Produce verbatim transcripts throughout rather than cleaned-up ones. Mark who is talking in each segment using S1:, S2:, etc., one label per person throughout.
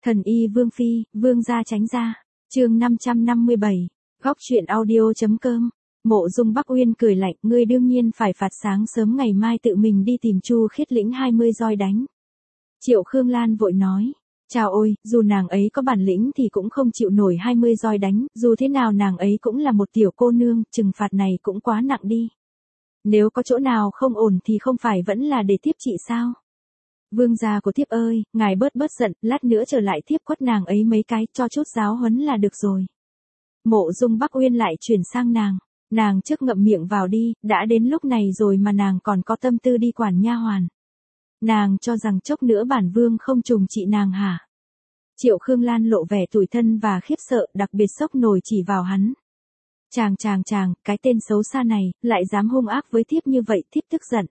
S1: Thần y Vương Phi, Vương gia tránh ra. Chương năm trăm năm mươi bảy. Góc truyện audio.com. Mộ Dung Bắc Uyên cười lạnh, ngươi đương nhiên phải phạt sáng sớm ngày mai tự mình đi tìm Chu Khiết lĩnh hai mươi roi đánh. Triệu Khương Lan vội nói, chào ôi, dù nàng ấy có bản lĩnh thì cũng không chịu nổi hai mươi roi đánh, dù thế nào nàng ấy cũng là một tiểu cô nương, trừng phạt này cũng quá nặng đi. Nếu có chỗ nào không ổn thì không phải vẫn là để tiếp trị sao? Vương gia của thiếp ơi, ngài bớt bớt giận, lát nữa trở lại thiếp quất nàng ấy mấy cái, cho chút giáo huấn là được rồi. Mộ Dung Bắc Uyên lại chuyển sang nàng, nàng trước ngậm miệng vào đi, đã đến lúc này rồi mà nàng còn có tâm tư đi quản nha hoàn. Nàng cho rằng chốc nữa bản vương không trùng trị nàng hả? Triệu Khương Lan lộ vẻ tủi thân và khiếp sợ, đặc biệt sốc nổi chỉ vào hắn. Chàng chàng chàng, cái tên xấu xa này, lại dám hung ác với thiếp như vậy, thiếp tức giận.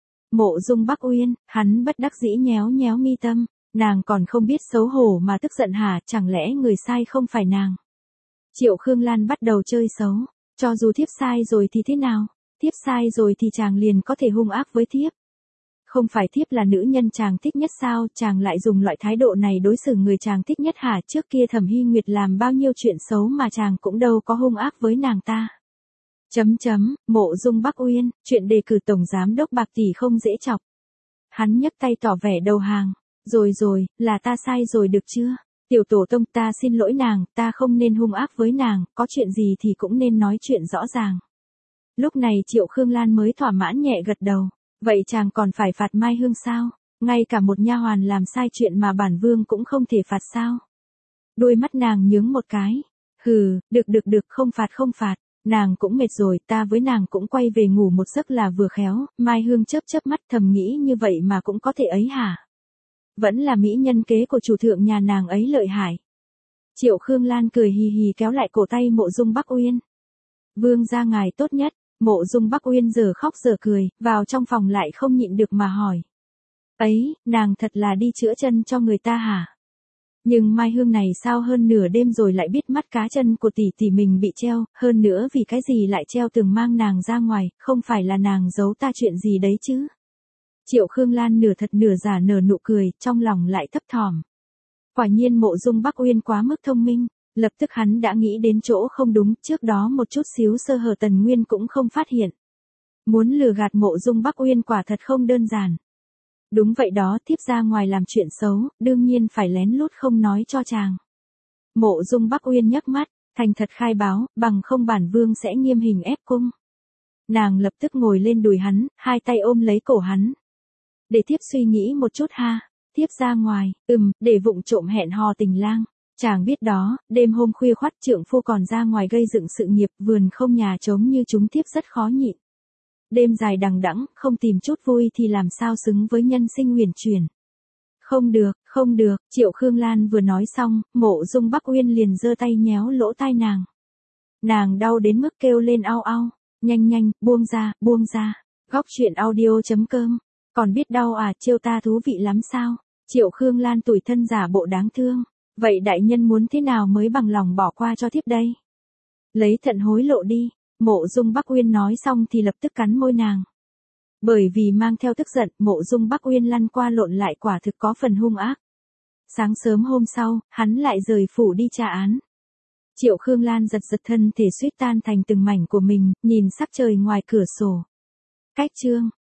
S1: Mộ Dung Bắc Uyên, hắn bất đắc dĩ nhéo nhéo mi tâm, nàng còn không biết xấu hổ mà tức giận hả, chẳng lẽ người sai không phải nàng? Triệu Khương Lan bắt đầu chơi xấu, cho dù thiếp sai rồi thì thế nào, thiếp sai rồi thì chàng liền có thể hung ác với thiếp. Không phải thiếp là nữ nhân chàng thích nhất sao, chàng lại dùng loại thái độ này đối xử người chàng thích nhất hả? Trước kia Thẩm Hy Nguyệt làm bao nhiêu chuyện xấu mà chàng cũng đâu có hung ác với nàng ta. Chấm chấm, Mộ Dung Bắc Uyên, chuyện đề cử tổng giám đốc bạc tỷ không dễ chọc. Hắn nhấc tay tỏ vẻ đầu hàng, rồi rồi, là ta sai rồi được chưa? Tiểu tổ tông, ta xin lỗi nàng, ta không nên hung ác với nàng, có chuyện gì thì cũng nên nói chuyện rõ ràng. Lúc này Triệu Khương Lan mới thỏa mãn nhẹ gật đầu, vậy chàng còn phải phạt Mai Hương sao? Ngay cả một nha hoàn làm sai chuyện mà bản vương cũng không thể phạt sao? Đôi mắt nàng nhướng một cái, hừ, được được được, không phạt không phạt. Nàng cũng mệt rồi, ta với nàng cũng quay về ngủ một giấc là vừa khéo. Mai Hương chớp chớp mắt, thầm nghĩ như vậy mà cũng có thể ấy hả? Vẫn là mỹ nhân kế của chủ thượng nhà nàng ấy lợi hại. Triệu Khương Lan cười hì hì kéo lại cổ tay Mộ Dung Bắc Uyên. Vương gia ngài tốt nhất. Mộ Dung Bắc Uyên giờ khóc giờ cười, vào trong phòng lại không nhịn được mà hỏi. Ấy, nàng thật là đi chữa chân cho người ta hả? Nhưng Mai Hương này sao hơn nửa đêm rồi lại biết mắt cá chân của tỷ tỷ mình bị treo, hơn nữa vì cái gì lại treo tường mang nàng ra ngoài, không phải là nàng giấu ta chuyện gì đấy chứ? Triệu Khương Lan nửa thật nửa giả nở nụ cười, trong lòng lại thấp thỏm. Quả nhiên Mộ Dung Bắc Uyên quá mức thông minh, lập tức hắn đã nghĩ đến chỗ không đúng, trước đó một chút xíu sơ hở Tần Nguyên cũng không phát hiện. Muốn lừa gạt Mộ Dung Bắc Uyên quả thật không đơn giản. Đúng vậy đó, thiếp ra ngoài làm chuyện xấu, đương nhiên phải lén lút không nói cho chàng. Mộ Dung Bắc Uyên nhấc mắt, thành thật khai báo, bằng không bản vương sẽ nghiêm hình ép cung. Nàng lập tức ngồi lên đùi hắn, hai tay ôm lấy cổ hắn. Để thiếp suy nghĩ một chút ha, thiếp ra ngoài, ừm, để vụng trộm hẹn hò tình lang. Chàng biết đó, đêm hôm khuya khoắt trượng phu còn ra ngoài gây dựng sự nghiệp, vườn không nhà trống như chúng thiếp rất khó nhịn. Đêm dài đằng đẵng, không tìm chút vui thì làm sao xứng với nhân sinh huyền chuyển. Không được, không được, Triệu Khương Lan vừa nói xong, Mộ Dung Bắc Uyên liền giơ tay nhéo lỗ tai nàng. Nàng đau đến mức kêu lên au au, nhanh nhanh, buông ra, buông ra. Góc truyện audio.com. Còn biết đau à, trêu ta thú vị lắm sao? Triệu Khương Lan tủi thân giả bộ đáng thương. Vậy đại nhân muốn thế nào mới bằng lòng bỏ qua cho thiếp đây? Lấy thận hối lộ đi. Mộ Dung Bắc Uyên nói xong thì lập tức cắn môi nàng. Bởi vì mang theo tức giận, Mộ Dung Bắc Uyên lăn qua lộn lại quả thực có phần hung ác. Sáng sớm hôm sau, hắn lại rời phủ đi tra án. Triệu Khương Lan giật giật thân thể suýt tan thành từng mảnh của mình, nhìn sắc trời ngoài cửa sổ. Cách chương